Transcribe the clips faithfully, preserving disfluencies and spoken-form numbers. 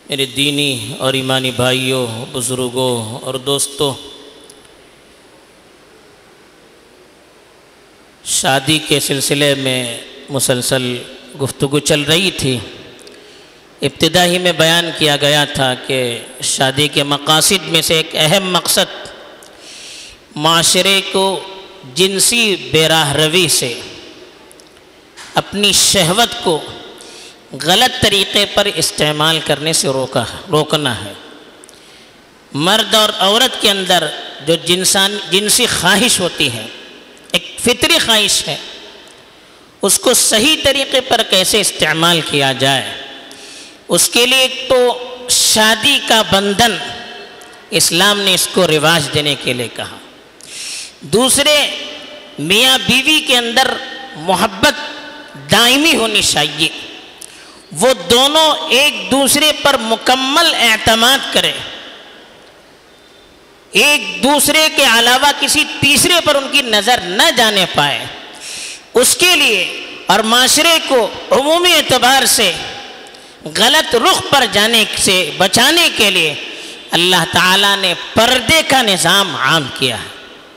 میرے دینی اور ایمانی بھائیوں، بزرگوں اور دوستوں، شادی کے سلسلے میں مسلسل گفتگو چل رہی تھی۔ ابتدا ہی میں بیان کیا گیا تھا کہ شادی کے مقاصد میں سے ایک اہم مقصد معاشرے کو جنسی بے راہ روی سے، اپنی شہوت کو غلط طریقے پر استعمال کرنے سے روکا روکنا ہے۔ مرد اور عورت کے اندر جو جنسان جنسی خواہش ہوتی ہے، ایک فطری خواہش ہے، اس کو صحیح طریقے پر کیسے استعمال کیا جائے، اس کے لیے ایک تو شادی کا بندھن اسلام نے اس کو رواج دینے کے لیے کہا۔ دوسرے، میاں بیوی کے اندر محبت دائمی ہونی چاہیے، وہ دونوں ایک دوسرے پر مکمل اعتماد کریں، ایک دوسرے کے علاوہ کسی تیسرے پر ان کی نظر نہ جانے پائے۔ اس کے لیے اور معاشرے کو عمومی اعتبار سے غلط رخ پر جانے سے بچانے کے لیے اللہ تعالیٰ نے پردے کا نظام عام کیا ہے،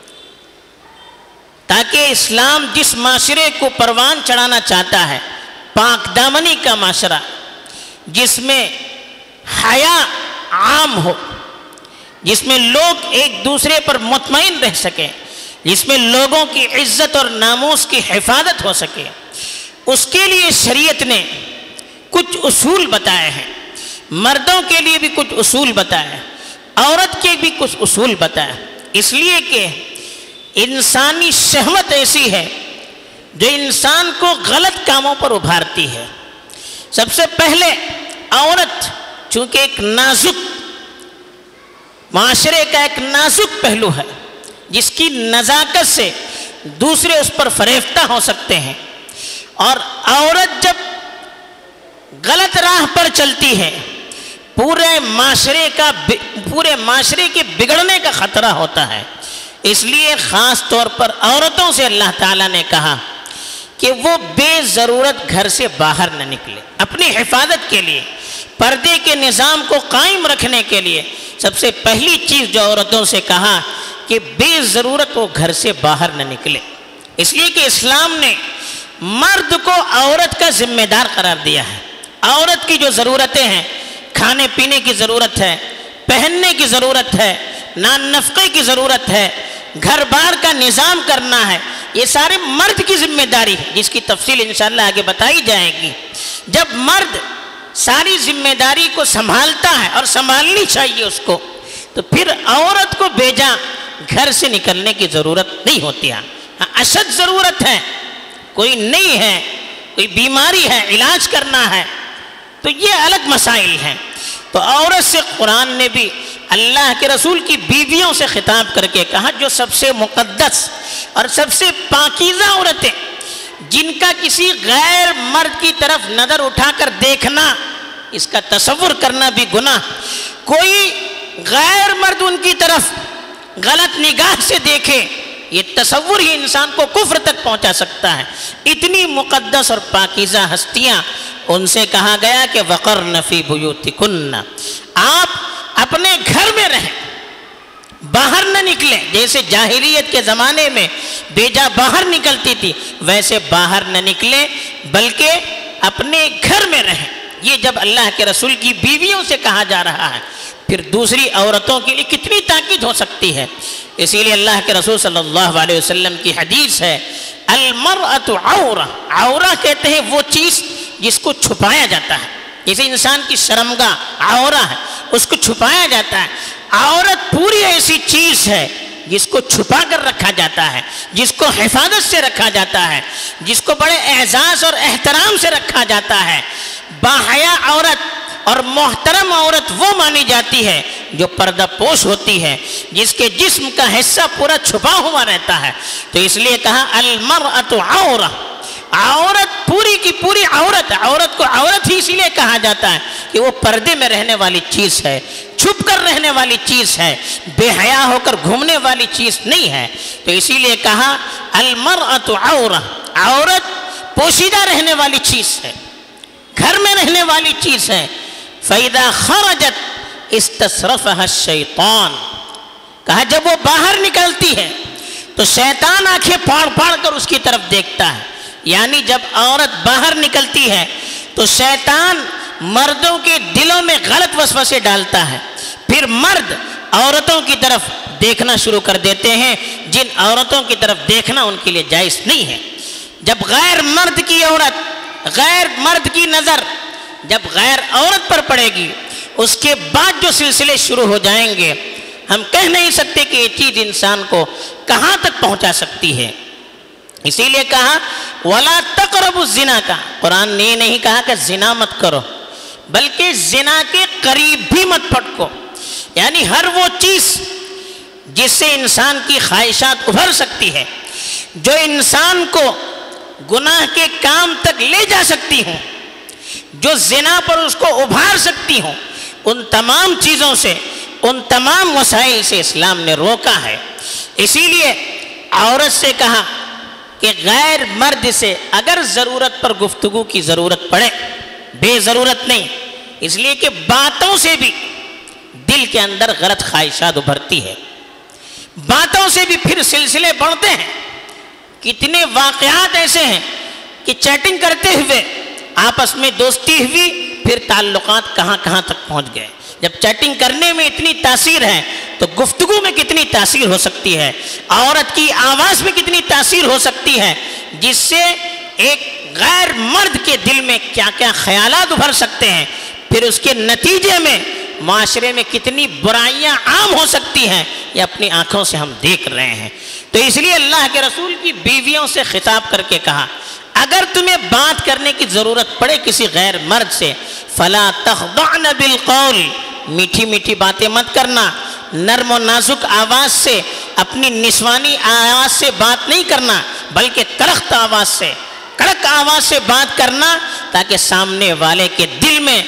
تاکہ اسلام جس معاشرے کو پروان چڑھانا چاہتا ہے، پاک دامنی کا معاشرہ جس میں حیا عام ہو، جس میں لوگ ایک دوسرے پر مطمئن رہ سکیں، جس میں لوگوں کی عزت اور ناموس کی حفاظت ہو سکے، اس کے لیے شریعت نے کچھ اصول بتائے ہیں۔ مردوں کے لیے بھی کچھ اصول بتائے ہیں، عورت کے بھی کچھ اصول بتائے ہیں، اس لیے کہ انسانی شہوت ایسی ہے جو انسان کو غلط کاموں پر ابھارتی ہے۔ سب سے پہلے عورت چونکہ ایک نازک معاشرے کا ایک نازک پہلو ہے، جس کی نزاکت سے دوسرے اس پر فریفتہ ہو سکتے ہیں، اور عورت جب غلط راہ پر چلتی ہے پورے معاشرے کا پورے معاشرے کے بگڑنے کا خطرہ ہوتا ہے۔ اس لیے خاص طور پر عورتوں سے اللہ تعالیٰ نے کہا کہ وہ بے ضرورت گھر سے باہر نہ نکلے۔ اپنی حفاظت کے لیے، پردے کے نظام کو قائم رکھنے کے لیے سب سے پہلی چیز جو عورتوں سے کہا کہ بے ضرورت وہ گھر سے باہر نہ نکلے، اس لیے کہ اسلام نے مرد کو عورت کا ذمہ دار قرار دیا ہے۔ عورت کی جو ضرورتیں ہیں، کھانے پینے کی ضرورت ہے، پہننے کی ضرورت ہے، نان نفقے کی ضرورت ہے، گھر بار کا نظام کرنا ہے، یہ سارے مرد کی ذمہ داری ہے، جس کی تفصیل انشاءاللہ آگے بتائی جائے گی۔ جب مرد ساری ذمہ داری کو سنبھالتا ہے، اور سنبھالنی چاہیے اس کو، تو پھر عورت کو بیجا گھر سے نکلنے کی ضرورت نہیں ہوتی ہے۔ ہاں، اشد ضرورت ہے، کوئی نہیں ہے، کوئی بیماری ہے، علاج کرنا ہے، تو یہ الگ مسائل ہیں۔ تو عورت سے قرآن نے بھی اللہ کے رسول کی بیویوں سے خطاب کر کے کہا، جو سب سے مقدس اور سب سے پاکیزہ عورتیں، جن کا کسی غیر مرد کی طرف نظر اٹھا کر دیکھنا، اس کا تصور کرنا بھی گناہ، کوئی غیر مرد ان کی طرف غلط نگاہ سے دیکھے، یہ تصور ہی انسان کو کفر تک پہنچا سکتا ہے۔ اتنی مقدس اور پاکیزہ ہستیاں، ان سے کہا گیا کہ وقرن فی بیوتکن، آپ اپنے گھر میں رہیں، باہر نہ نکلیں۔ جیسے جاہلیت کے زمانے میں بیجا باہر نکلتی تھی، ویسے باہر نہ نکلیں بلکہ اپنے گھر میں رہیں۔ یہ جب اللہ کے رسول کی بیویوں سے کہا جا رہا ہے، پھر دوسری عورتوں کے لیے کتنی تاکید ہو سکتی ہے۔ اسی لیے اللہ کے رسول صلی اللہ علیہ وسلم کی حدیث ہے، المرأۃ عورہ، عورہ کہتے ہیں وہ چیز جس کو چھپایا جاتا ہے، جیسے انسان کی شرمگاہ عورہ ہے، اس کو چھپایا جاتا ہے۔ عورت پوری ایسی چیز ہے جس کو چھپا کر رکھا جاتا ہے، جس کو حفاظت سے رکھا جاتا ہے، جس کو بڑے اعزاز اور احترام سے رکھا جاتا ہے۔ باحیا عورت اور محترم عورت وہ مانی جاتی ہے جو پردہ پوش ہوتی ہے، جس کے جسم کا حصہ پورا چھپا ہوا رہتا ہے۔ تو اس لیے کہا المرأۃ عورہ، عورت پوری کی پوری عورت، عورت کو عورت ہی اسی لیے کہا جاتا ہے کہ وہ پردے میں رہنے والی چیز ہے، چھپ کر رہنے والی چیز ہے، بے حیا ہو کر گھومنے والی چیز نہیں ہے۔ تو اسی لیے کہا المرأۃ عورہ، عورت پوشیدہ رہنے والی چیز ہے، گھر میں رہنے والی چیز ہے، فَإِذَا خَرَجَتْ اسْتَصْرَفَهَا الشَّيْطَانُ، کہا جب وہ باہر نکلتی ہے تو شیطان آنکھیں پھاڑ پھاڑ کر اس کی طرف دیکھتا ہے. یعنی جب عورت باہر نکلتی ہے تو شیطان مردوں کے دلوں میں غلط وسوسے ڈالتا ہے. پھر مرد عورتوں کی طرف دیکھنا شروع کر دیتے ہیں جن عورتوں کی طرف دیکھنا ان کے لیے جائز نہیں ہے. جب غیر مرد کی عورت، غیر مرد کی نظر جب غیر عورت پر پڑے گی، اس کے بعد جو سلسلے شروع ہو جائیں گے، ہم کہہ نہیں سکتے کہ یہ چیز انسان کو کہاں تک پہنچا سکتی ہے. اسی لیے کہا وَلَا تَقْرَبُوا الزِّنَا، کا قرآن نے یہ نہیں کہا کہ زنا مت کرو، بلکہ زنا کے قریب بھی مت پھٹکو. یعنی ہر وہ چیز جس سے انسان کی خواہشات ابھر سکتی ہے، جو انسان کو گناہ کے کام تک لے جا سکتی ہوں، جو زنا پر اس کو ابھار سکتی ہوں، ان تمام چیزوں سے، ان تمام وسائل سے اسلام نے روکا ہے. اسی لیے عورت سے کہا کہ غیر مرد سے اگر ضرورت پر گفتگو کی ضرورت پڑے، بے ضرورت نہیں، اس لیے کہ باتوں سے بھی دل کے اندر غلط خواہشات ابھرتی ہے، باتوں سے بھی پھر سلسلے بڑھتے ہیں. کتنے واقعات ایسے ہیں کہ چیٹنگ کرتے ہوئے آپس میں دوستی ہوئی، پھر تعلقات کہاں کہاں تک پہنچ گئے. جب چیٹنگ کرنے میں اتنی تاثیر ہے تو گفتگو میں کتنی تاثیر ہو سکتی ہے، عورت کی آواز میں کتنی تاثیر ہو سکتی ہے، جس سے ایک غیر مرد کے دل میں کیا کیا خیالات ابھر سکتے ہیں. پھر اس کے نتیجے میں معاشرے میں کتنی برائیاں عام ہو سکتی ہیں، یہ اپنی آنکھوں سے ہم دیکھ رہے ہیں. تو اس لیے اللہ کے رسول کی بیویوں سے خطاب کر کے کہا اگر تمہیں بات کرنے کی ضرورت پڑے کسی غیر مرد سے، فلا تخضعن بالقول، میٹھی میٹھی باتیں مت کرنا، نرم و نازک آواز سے، اپنی نسوانی آواز سے بات نہیں کرنا، بلکہ کرخت آواز سے، کڑک آواز سے بات کرنا، تاکہ سامنے والے کے دل میں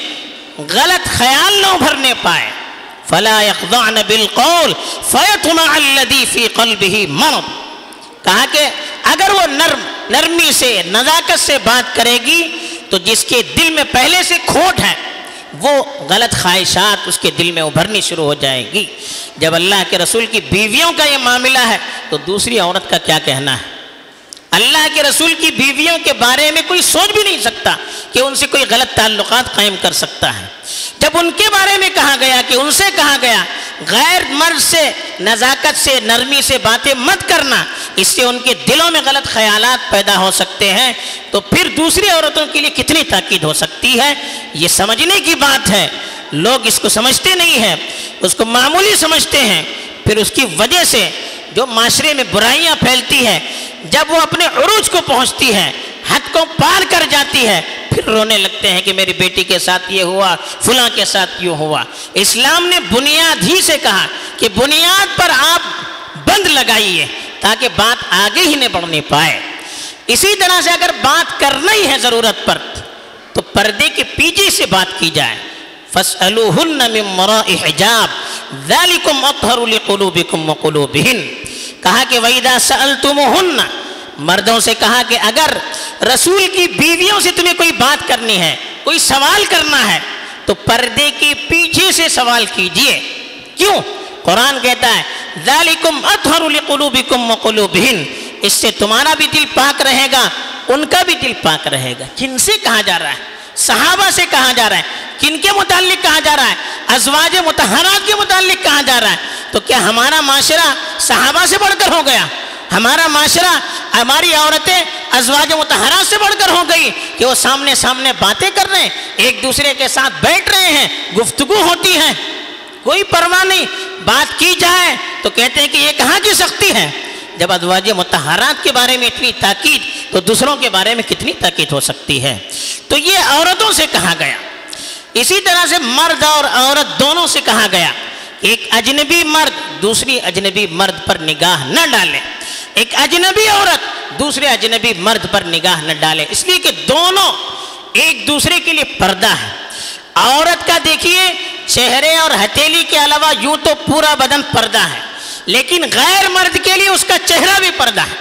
غلط خیال نہ ابھرنے پائے. فلا يخضعن بالقول فيطمع الذي في قلبه مرض، کہا کہ اگر وہ نرم نرمی سے، نزاکت سے بات کرے گی تو جس کے دل میں پہلے سے کھوٹ ہے وہ غلط خواہشات اس کے دل میں ابھرنی شروع ہو جائے گی. جب اللہ کے رسول کی بیویوں کا یہ معاملہ ہے تو دوسری عورت کا کیا کہنا ہے. اللہ کے رسول کی بیویوں کے بارے میں کوئی سوچ بھی نہیں سکتا کہ ان سے کوئی غلط تعلقات قائم کر سکتا ہے. جب ان کے بارے میں کہا گیا کہ ان سے کہا گیا غیر مرد سے نزاکت سے، نرمی سے باتیں مت کرنا، اس سے ان کے دلوں میں غلط خیالات پیدا ہو سکتے ہیں، تو پھر دوسری عورتوں کے لیے کتنی تاکید ہو سکتی ہے. یہ سمجھنے کی بات ہے. لوگ اس کو سمجھتے نہیں ہیں، اس کو معمولی سمجھتے ہیں. پھر اس کی وجہ سے جو معاشرے میں برائیاں پھیلتی ہے، جب وہ اپنے عروج کو پہنچتی ہے، حد کو پار کر جاتی ہے، پھر رونے لگتے ہیں کہ میری بیٹی کے ساتھ یہ ہوا، فلاں کے ساتھ یہ ہوا. اسلام نے بنیاد ہی سے کہا کہ بنیاد پر آپ بند لگائیے تاکہ بات آگے ہی نہ بڑھنے پائے. اسی طرح سے اگر بات کرنا ہی ہے ضرورت پر تو پردے کے پیچھے سے بات کی جائے. فَاسْأَلُوهُنَّ مِن وَرَاءِ حِجَابٍ ذَلِكُمْ أَطْهَرُ لِقُلُوبِكُمْ وَقُلُوبِهِنَّ، کہا کہ وَإِذَا سَأَلْتُمُوهُنَّ، مردوں سے کہا کہ اگر رسول کی بیویوں سے تمہیں کوئی بات کرنی ہے، کوئی سوال کرنا ہے، تو پردے کے پیچھے سے سوال کیجئے. کیوں؟ قرآن کہتا ہے ذَلِكُمْ أَطْهَرُ لِقُلُوبِكُمْ وَقُلُوبِهِنَّ، اس سے تمہارا بھی دل پاک رہے گا، ان کا بھی دل پاک رہے گا. کن سے کہا جا رہا ہے؟ صحابہ سے کہا جا رہا ہے. کن کے متعلق کہا جا رہا ہے؟ ازواج مطہرات کے متعلق کہا جا رہا ہے. تو کیا ہمارا معاشرہ صحابہ سے بڑھ کر ہو گیا؟ ہمارا معاشرہ، ہماری عورتیں ازواج مطہرات سے بڑھ کر ہو گئی کہ وہ سامنے سامنے باتیں کر رہے ہیں، ایک دوسرے کے ساتھ بیٹھ رہے ہیں، گفتگو ہوتی ہے، کوئی پرواہ نہیں. بات کی جائے تو کہتے ہیں کہ یہ کہاں کی سختی ہے. جب ازواج مطہرات کے بارے میں اتنی تاکید تو دوسروں کے بارے میں کتنی تاکید ہو سکتی ہے. تو یہ عورتوں سے کہا گیا. اسی طرح سے مرد اور عورت دونوں سے کہا گیا ایک اجنبی مرد دوسری اجنبی مرد پر نگاہ نہ ڈالے، ایک اجنبی عورت دوسرے اجنبی مرد پر نگاہ نہ ڈالے، اس لیے کہ دونوں ایک دوسرے کے لیے پردہ ہے. عورت کا دیکھیے چہرے اور ہتھیلی کے علاوہ یوں تو پورا بدن پردہ ہے، لیکن غیر مرد کے لیے اس کا چہرہ بھی پردہ ہے.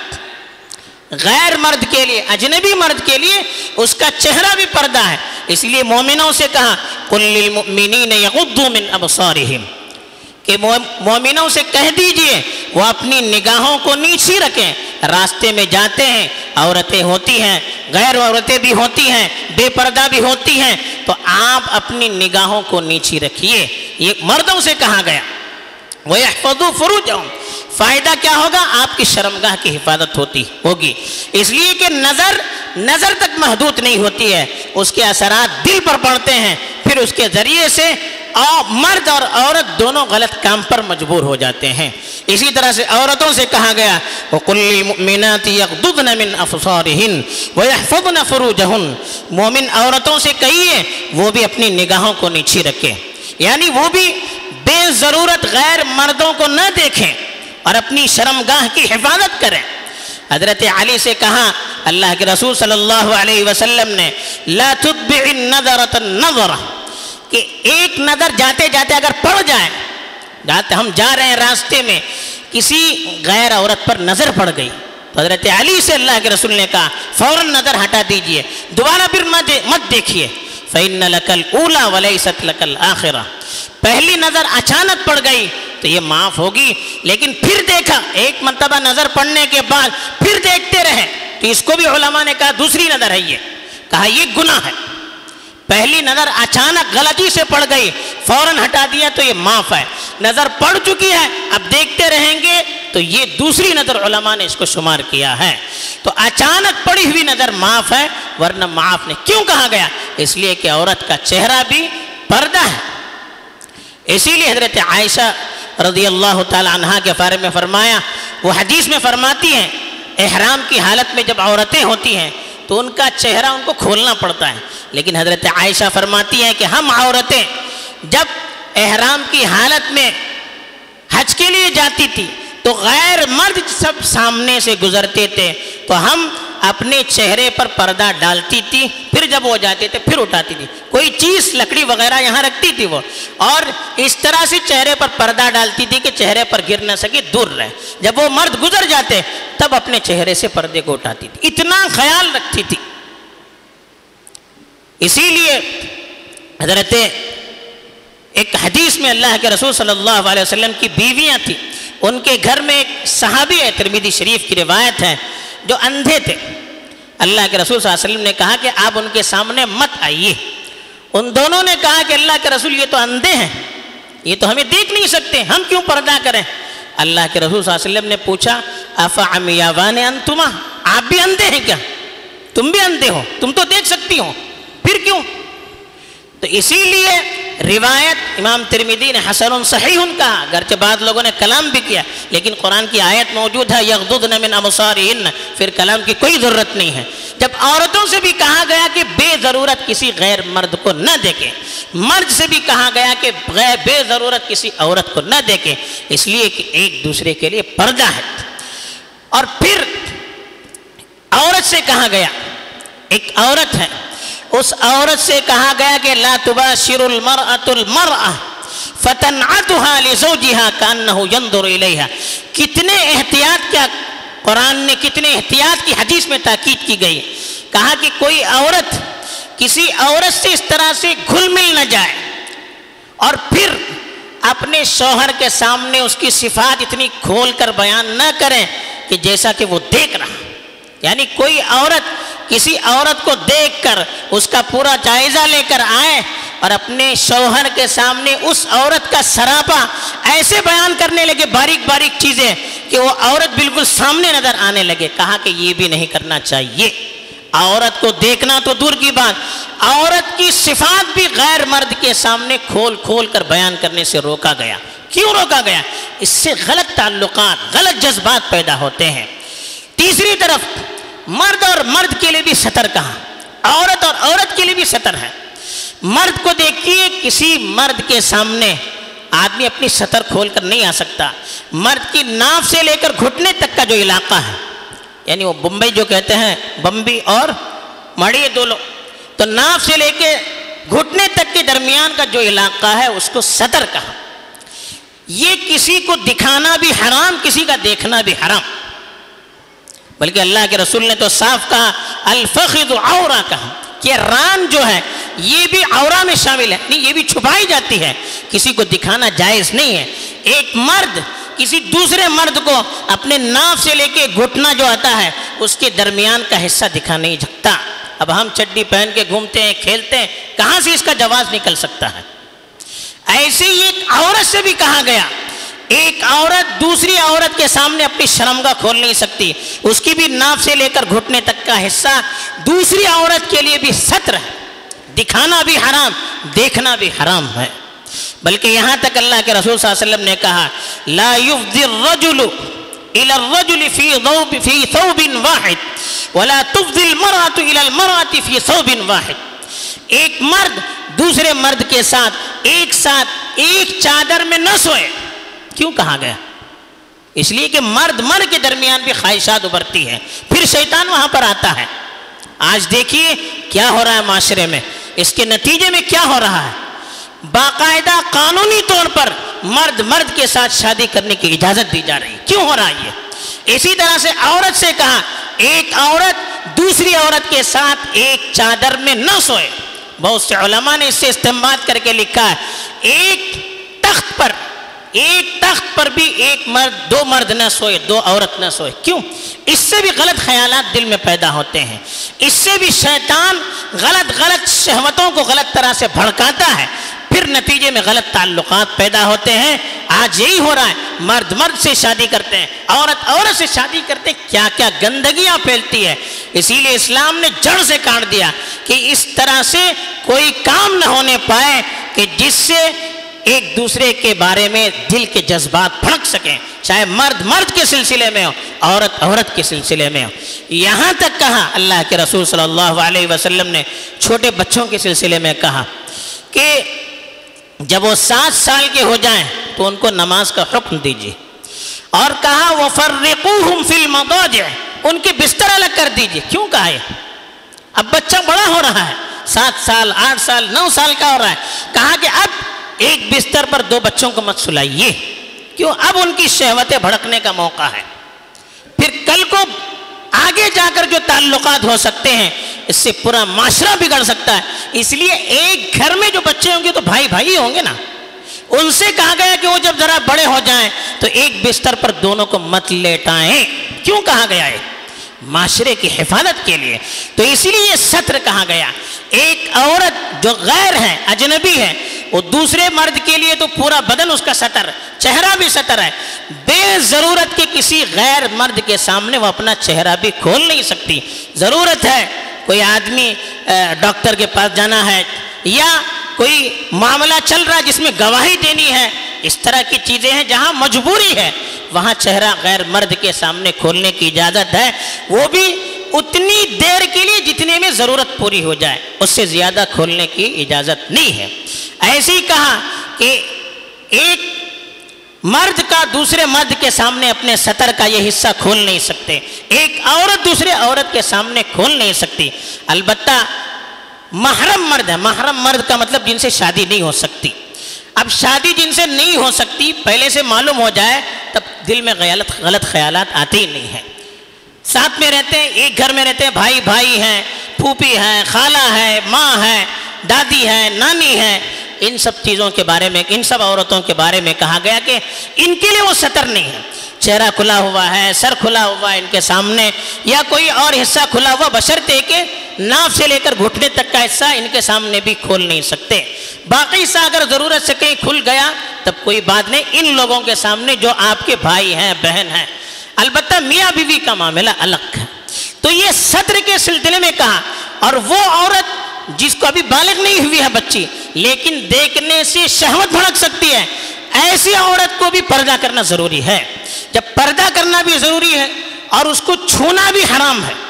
غیر مرد کے لیے، اجنبی مرد کے لیے اس کا چہرہ بھی پردہ ہے. اس لیے مومنوں سے کہا وَقُلْ لِلْمُؤْمِنِينَ يَغُضُّوا مِنْ أَبْصَارِهِمْ کہ مومنوں سے کہہ دیجئے وہ اپنی نگاہوں کو نیچی رکھیں. راستے میں جاتے ہیں عورتیں ہوتی ہیں, غیر عورتیں بھی ہوتی ہیں, بے پردہ بھی ہوتی ہیں, تو آپ اپنی نگاہوں کو نیچی رکھیے. یہ مردوں سے کہا گیا. وَيَحْفَظُوا فُرُوجَهُمْ فائدہ کیا ہوگا؟ آپ کی شرمگاہ کی حفاظت ہوتی ہوگی. اس لیے کہ نظر نظر تک محدود نہیں ہوتی ہے, اس کے اثرات دل پر پڑتے ہیں, پھر اس کے ذریعے سے مرد اور عورت دونوں غلط کام پر مجبور ہو جاتے ہیں. اسی طرح سے عورتوں سے کہا گیا وَقُلْ لِلْمُؤْمِنَاتِ يَغْضُضْنَ مِنْ أَبْصَارِهِنَّ وَيَحْفَظْنَ فُرُوجَهُنَّ مومن عورتوں سے کہیے وہ بھی اپنی نگاہوں کو نیچی رکھیں, یعنی وہ بھی بے ضرورت غیر مردوں کو نہ دیکھیں اور اپنی شرمگاہ کی حفاظت کریں. حضرت علی سے کہا اللہ کے رسول صلی اللہ علیہ وسلم نے لا تتبع النظرة النظرة کہ ایک نظر جاتے جاتے اگر پڑ جائے, جاتے ہم جا رہے ہیں راستے میں کسی غیر عورت پر نظر پڑ گئی تو حضرت علی سے اللہ کے رسول نے کہا فوراً نظر ہٹا دیجئے, دوبارہ پھر مت دیکھیے. فَإِنَّ لَكَ الْأُولَى وَلَيْسَتْ لَكَ الْآخِرَةِ پہلی نظر اچانک پڑ گئی تو یہ معاف ہوگی, لیکن پھر دیکھا ایک مرتبہ نظر پڑنے کے بعد پھر دیکھتے رہے تو اس کو بھی علماء نے کہا دوسری نظر ہے, یہ کہا یہ گناہ ہے. پہلی نظر اچانک غلطی سے پڑ گئی, فوراً ہٹا دیا تو یہ معاف ہے. نظر پڑ چکی ہے اب دیکھتے رہیں گے تو یہ دوسری نظر علماء نے اس کو شمار کیا ہے. تو اچانک پڑی ہوئی نظر معاف ہے, ورنہ معاف نہیں. کیوں کہا گیا؟ اس لیے کہ عورت کا چہرہ بھی پردہ ہے. اسی لیے حضرت عائشہ رضی اللہ تعالی عنہا کے بارے میں فرمایا, وہ حدیث میں فرماتی ہیں احرام کی حالت میں جب عورتیں ہوتی ہیں تو ان کا چہرہ ان کو کھولنا پڑتا ہے, لیکن حضرت عائشہ فرماتی ہیں کہ ہم عورتیں جب احرام کی حالت میں حج کے لیے جاتی تھی تو غیر مرد سب سامنے سے گزرتے تھے تو ہم اپنے چہرے پر پردہ ڈالتی تھی, پھر جب وہ جاتے تھے پھر اٹھاتی تھی, کوئی چیز لکڑی وغیرہ یہاں رکھتی تھی وہ, اور اس طرح سے چہرے پر پردہ ڈالتی تھی کہ چہرے پر گر نہ سکے, دور رہے. جب وہ مرد گزر جاتے تب اپنے چہرے سے پردے کو اٹھاتی تھی, اتنا خیال رکھتی تھی. اسی لیے حضرت ایک حدیث میں اللہ کے رسول صلی اللہ علیہ وسلم کی بیویاں تھیں, ان کے گھر میں ایک صحابی ہے, ترمذی شریف کی روایت ہے, جو اندھے تھے. اللہ کے رسول صلی اللہ علیہ وسلم نے کہا کہ آپ ان کے سامنے مت آئیے. ان دونوں نے کہا کہ اللہ کے رسول یہ تو اندھے ہیں, یہ تو ہمیں دیکھ نہیں سکتے, ہم کیوں پردہ کریں؟ اللہ کے رسول صلی اللہ علیہ وسلم نے پوچھا افعمیاوان انتما, آپ بھی اندھے ہیں کیا؟ تم بھی اندھے ہو, تم تو دیکھ سکتی ہو, پھر کیوں؟ تو اسی لیے روایت امام ترمذی نے حسن صحیح کہا, گرچہ بعض لوگوں نے کلام بھی کیا, لیکن قرآن کی آیت موجود ہے یغضضن من ابصارہن, پھر کلام کی کوئی ضرورت نہیں ہے. جب عورتوں سے بھی کہا گیا کہ بے ضرورت کسی غیر مرد کو نہ دیکھیں, مرد سے بھی کہا گیا کہ بے ضرورت کسی عورت کو نہ دیکھیں, اس لیے کہ ایک دوسرے کے لیے پردہ ہے. اور پھر عورت سے کہا گیا, ایک عورت ہے, اس عورت سے کہا گیا کہ لا تباشر المرأة المرأة فتنعتها لزوجها كأنه ينظر إليها. کتنے احتیاط کیا قرآن نے, کتنے احتیاط کی حدیث میں تاکید کی گئی. کہا کہ کوئی عورت کسی عورت سے اس طرح سے گھل مل نہ جائے اور پھر اپنے شوہر کے سامنے اس کی صفات اتنی کھول کر بیان نہ کریں کہ جیسا کہ وہ دیکھ رہا. یعنی کوئی عورت کسی عورت کو دیکھ کر اس کا پورا جائزہ لے کر آئے اور اپنے شوہر کے سامنے اس عورت کا سراپا ایسے بیان کرنے لگے, باریک باریک چیزیں, کہ وہ عورت بالکل سامنے نظر آنے لگے. کہا کہ یہ بھی نہیں کرنا چاہیے. عورت کو دیکھنا تو دور کی بات, عورت کی صفات بھی غیر مرد کے سامنے کھول کھول کر بیان کرنے سے روکا گیا. کیوں روکا گیا؟ اس سے غلط تعلقات, غلط جذبات پیدا ہوتے ہیں. تیسری طرف مرد اور مرد کے لیے بھی ستر کہا, عورت اور عورت کے لیے بھی ستر ہے. مرد کو دیکھیے, کسی مرد کے سامنے آدمی اپنی ستر کھول کر نہیں آ سکتا. مرد کی ناف سے لے کر گھٹنے تک کا جو علاقہ ہے, یعنی وہ بمبئی جو کہتے ہیں, بمبی اور مڑی دو لوگ, تو ناف سے لے کے گھٹنے تک کے درمیان کا جو علاقہ ہے اس کو ستر کہا. یہ کسی کو دکھانا بھی حرام, کسی کا دیکھنا بھی حرام. بلکہ اللہ کے رسول نے تو صاف کہا الفخذ عورہ کہا, کہ ران جو ہے یہ بھی عورہ میں شامل ہے، نہیں یہ بھی چھپائی جاتی ہے، کسی کو دکھانا جائز نہیں ہے۔ ایک مرد کسی دوسرے مرد کو اپنے ناف سے لے کے گھٹنا جو آتا ہے اس کے درمیان کا حصہ دکھا نہیں سکتا۔ اب ہم چڈی پہن کے گھومتے ہیں، کھیلتے ہیں، کہاں سے اس کا جواز نکل سکتا ہے؟ ایسے ہی ایک عورت سے بھی کہا گیا، ایک عورت دوسری عورت کے سامنے اپنی شرمگاہ کھول نہیں سکتی، اس کی بھی ناف سے لے کر گھٹنے تک کا حصہ دوسری عورت کے لیے بھی ستر ہے، دکھانا بھی حرام، دیکھنا بھی حرام ہے۔ بلکہ یہاں تک اللہ کے رسول صلی اللہ علیہ وسلم نے کہا لا یفضی الرجل الى الرجل فی ثوب فی ثوب واحد ولا تفضی المرأة الى المرأة فی ثوب واحد، ایک مرد دوسرے مرد کے ساتھ ایک ساتھ ایک چادر میں نہ سوئے۔ کیوں کہا گیا؟ اس لیے کہ مرد مرد کے درمیان بھی خواہشات ابھرتی ہیں، پھر شیطان وہاں پر آتا ہے۔ آج دیکھیے کیا ہو رہا ہے معاشرے میں، اس کے نتیجے میں کیا ہو رہا ہے، باقاعدہ قانونی طور پر مرد مرد کے ساتھ شادی کرنے کی اجازت دی جا رہی ہے۔ کیوں ہو رہا ہے یہ؟ اسی طرح سے عورت سے کہا ایک عورت دوسری عورت کے ساتھ ایک چادر میں نہ سوئے۔ بہت سے علماء نے اس سے استنباط کر کے لکھا ہے ایک تخت پر ایک تخت پر بھی ایک مرد دو مرد نہ سوئے، دو عورت نہ سوئے۔ کیوں؟ اس سے بھی غلط خیالات دل میں پیدا ہوتے ہیں، اس سے بھی شیطان غلط غلط شہوتوں کو غلط طرح سے بھڑکاتا ہے، پھر نتیجے میں غلط تعلقات پیدا ہوتے ہیں۔ آج یہی ہو رہا ہے، مرد مرد سے شادی کرتے ہیں، عورت عورت سے شادی کرتے ہیں، کیا کیا گندگیاں پھیلتی ہے۔ اسی لیے اسلام نے جڑ سے کاٹ دیا کہ اس طرح سے کوئی کام نہ ہونے پائے کہ جس سے ایک دوسرے کے بارے میں دل کے جذبات بھڑک سکیں، چاہے مرد مرد کے سلسلے میں ہو، عورت عورت کے سلسلے میں ہو۔ یہاں تک کہا اللہ کے رسول صلی اللہ علیہ وسلم نے چھوٹے بچوں کے سلسلے میں کہا کہ جب وہ سات سال کے ہو جائیں تو ان کو نماز کا حکم دیجیے، اور کہا وَفَرِّقُوهُمْ فِي الْمَضَاجِعِ، ان کے بستر الگ کر دیجیے۔ کیوں کہا ہے؟ اب بچہ بڑا ہو رہا ہے، سات سال آٹھ سال نو سال کا ہو رہا ہے، کہا کہ اب ایک بستر پر دو بچوں کو مت سلائیے۔ کیوں؟ اب ان کی شہوتیں بھڑکنے کا موقع ہے، پھر کل کو آگے جا کر جو تعلقات ہو سکتے ہیں اس سے پورا معاشرہ بگڑ سکتا ہے۔ اس لیے ایک گھر میں جو بچے ہوں گے تو بھائی بھائی ہوں گے نا، ان سے کہا گیا کہ وہ جب ذرا بڑے ہو جائیں تو ایک بستر پر دونوں کو مت لیٹائیں۔ کیوں کہا گیا ہے؟ معاشرے کی حفاظت کے لیے۔ تو اسی لیے یہ ستر کہا گیا۔ ایک عورت جو غیر ہے، اجنبی ہے، وہ دوسرے مرد کے لیے تو پورا بدن اس کا ستر، چہرہ بھی ستر ہے، بے ضرورت کے کسی غیر مرد کے سامنے وہ اپنا چہرہ بھی کھول نہیں سکتی۔ ضرورت ہے کوئی آدمی ڈاکٹر کے پاس جانا ہے یا کوئی معاملہ چل رہا ہے جس میں گواہی دینی ہے، اس طرح کی چیزیں ہیں جہاں مجبوری ہے، وہاں چہرہ غیر مرد کے سامنے کھولنے کی اجازت ہے، وہ بھی اتنی دیر کے لیے جتنے میں ضرورت پوری ہو جائے، اس سے زیادہ کھولنے کی اجازت نہیں ہے۔ ایسے ہی کہا کہ ایک مرد کا دوسرے مرد کے سامنے اپنے سطر کا یہ حصہ کھول نہیں سکتے، ایک عورت دوسرے عورت کے سامنے کھول نہیں سکتی۔ البتہ محرم مرد ہے، محرم مرد کا مطلب جن سے شادی نہیں ہو سکتی۔ اب شادی جن سے نہیں ہو سکتی پہلے سے معلوم ہو جائے تب دل میں غلط غلط خیالات آتے ہی نہیں ہیں۔ ساتھ میں رہتے ہیں، ایک گھر میں رہتے ہیں، بھائی بھائی ہیں، پھوپھی ہے، خالہ ہے، ماں ہے، دادی ہے، نانی ہے، ان سب چیزوں کے بارے میں، ان سب عورتوں کے بارے میں کہا گیا کہ ان کے لیے وہ سطر نہیں ہے۔ چہرہ کھلا ہوا ہے، سر کھلا ہوا ہے ان کے سامنے، یا کوئی اور حصہ کھلا ہوا، بشرطے کہ ناف سے لے کر گھٹنے تک کا حصہ ان کے سامنے بھی کھول نہیں سکتے۔ باقی حصہ اگر ضرورت سے کہیں کھل گیا تب کوئی بات نہیں، ان لوگوں کے سامنے جو آپ کے بھائی ہیں، بہن ہیں۔ البتہ میاں بیوی کا معاملہ الگ ہے۔ تو یہ ستر کے سلسلے میں کہا، اور وہ عورت جس کو ابھی بالغ نہیں ہوئی ہے بچی لیکن دیکھنے سے شہوت بھڑک سکتی ہے، ایسی عورت کو بھی پردہ کرنا ضروری ہے۔ جب پردہ کرنا بھی ضروری ہے اور اس کو چھونا بھی حرام ہے،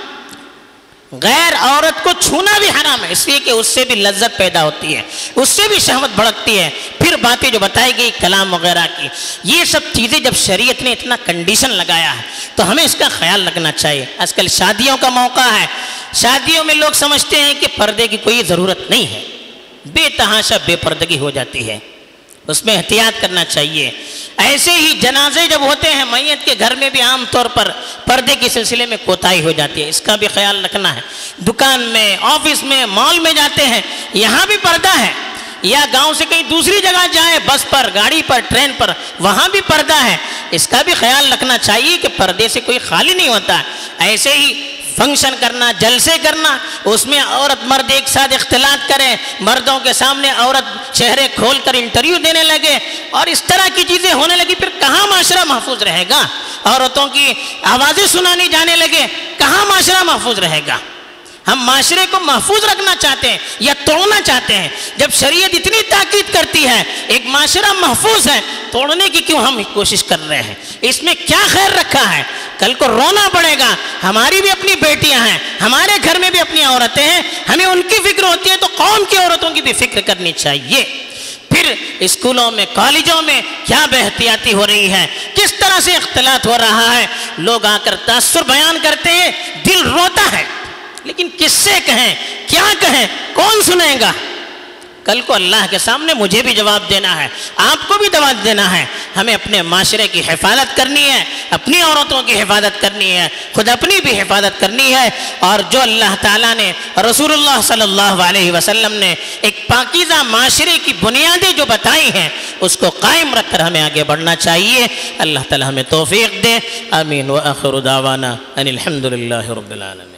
غیر عورت کو چھونا بھی حرام ہے، اس لیے کہ اس سے بھی لذت پیدا ہوتی ہے، اس سے بھی شہوت بھڑکتی ہے۔ پھر باتیں جو بتائی گئی کلام وغیرہ کی، یہ سب چیزیں جب شریعت نے اتنا کنڈیشن لگایا ہے تو ہمیں اس کا خیال رکھنا چاہیے۔ آج کل شادیوں کا موقع ہے، شادیوں میں لوگ سمجھتے ہیں کہ پردے کی کوئی ضرورت نہیں ہے، بے تحاشا بے پردگی ہو جاتی ہے، اس میں احتیاط کرنا چاہیے۔ ایسے ہی جنازے جب ہوتے ہیں میت کے گھر میں بھی عام طور پر پردے کے سلسلے میں کوتاہی ہو جاتی ہے، اس کا بھی خیال رکھنا ہے۔ دکان میں، آفس میں، مال میں جاتے ہیں، یہاں بھی پردہ ہے، یا گاؤں سے کہیں دوسری جگہ جائیں، بس پر، گاڑی پر، ٹرین پر، وہاں بھی پردہ ہے، اس کا بھی خیال رکھنا چاہیے کہ پردے سے کوئی خالی نہیں ہوتا ہے۔ ایسے ہی فنکشن کرنا، جلسے کرنا، اس میں عورت مرد ایک ساتھ اختلاط کریں، مردوں کے سامنے عورت چہرے کھول کر انٹرویو دینے لگے اور اس طرح کی چیزیں ہونے لگی، پھر کہاں معاشرہ محفوظ رہے گا؟ عورتوں کی آوازیں سنانی جانے لگے، کہاں معاشرہ محفوظ رہے گا؟ ہم معاشرے کو محفوظ رکھنا چاہتے ہیں یا توڑنا چاہتے ہیں؟ جب شریعت اتنی تاکید کرتی ہے ایک معاشرہ محفوظ ہے، توڑنے کی کیوں ہم کوشش کر رہے ہیں؟ اس میں کیا خیر رکھا ہے؟ کل کو رونا پڑے گا، ہماری بھی اپنی بیٹیاں ہیں، ہمارے گھر میں بھی اپنی عورتیں ہیں، ہمیں ان کی فکر ہوتی ہے تو قوم کی عورتوں کی بھی فکر کرنی چاہیے۔ پھر اسکولوں میں، کالجوں میں کیا بے احتیاطی ہو رہی ہے، کس طرح سے اختلاط ہو رہا ہے، لوگ آ کر تاثر بیان کرتے ہیں، دل روتا ہے، لیکن کس سے کہیں، کیا کہیں، کون سنیں گا؟ کل کو اللہ کے سامنے مجھے بھی جواب دینا ہے، آپ کو بھی جواب دینا ہے۔ ہمیں اپنے معاشرے کی حفاظت کرنی ہے، اپنی عورتوں کی حفاظت کرنی ہے، خود اپنی بھی حفاظت کرنی ہے، اور جو اللہ تعالیٰ نے، رسول اللہ صلی اللہ علیہ وسلم نے ایک پاکیزہ معاشرے کی بنیادیں جو بتائی ہیں اس کو قائم رکھ کر ہمیں آگے بڑھنا چاہیے۔ اللہ تعالیٰ ہمیں توفیق دے، آمین۔ وآخر دعوانا ان الحمد للہ رب العالمین۔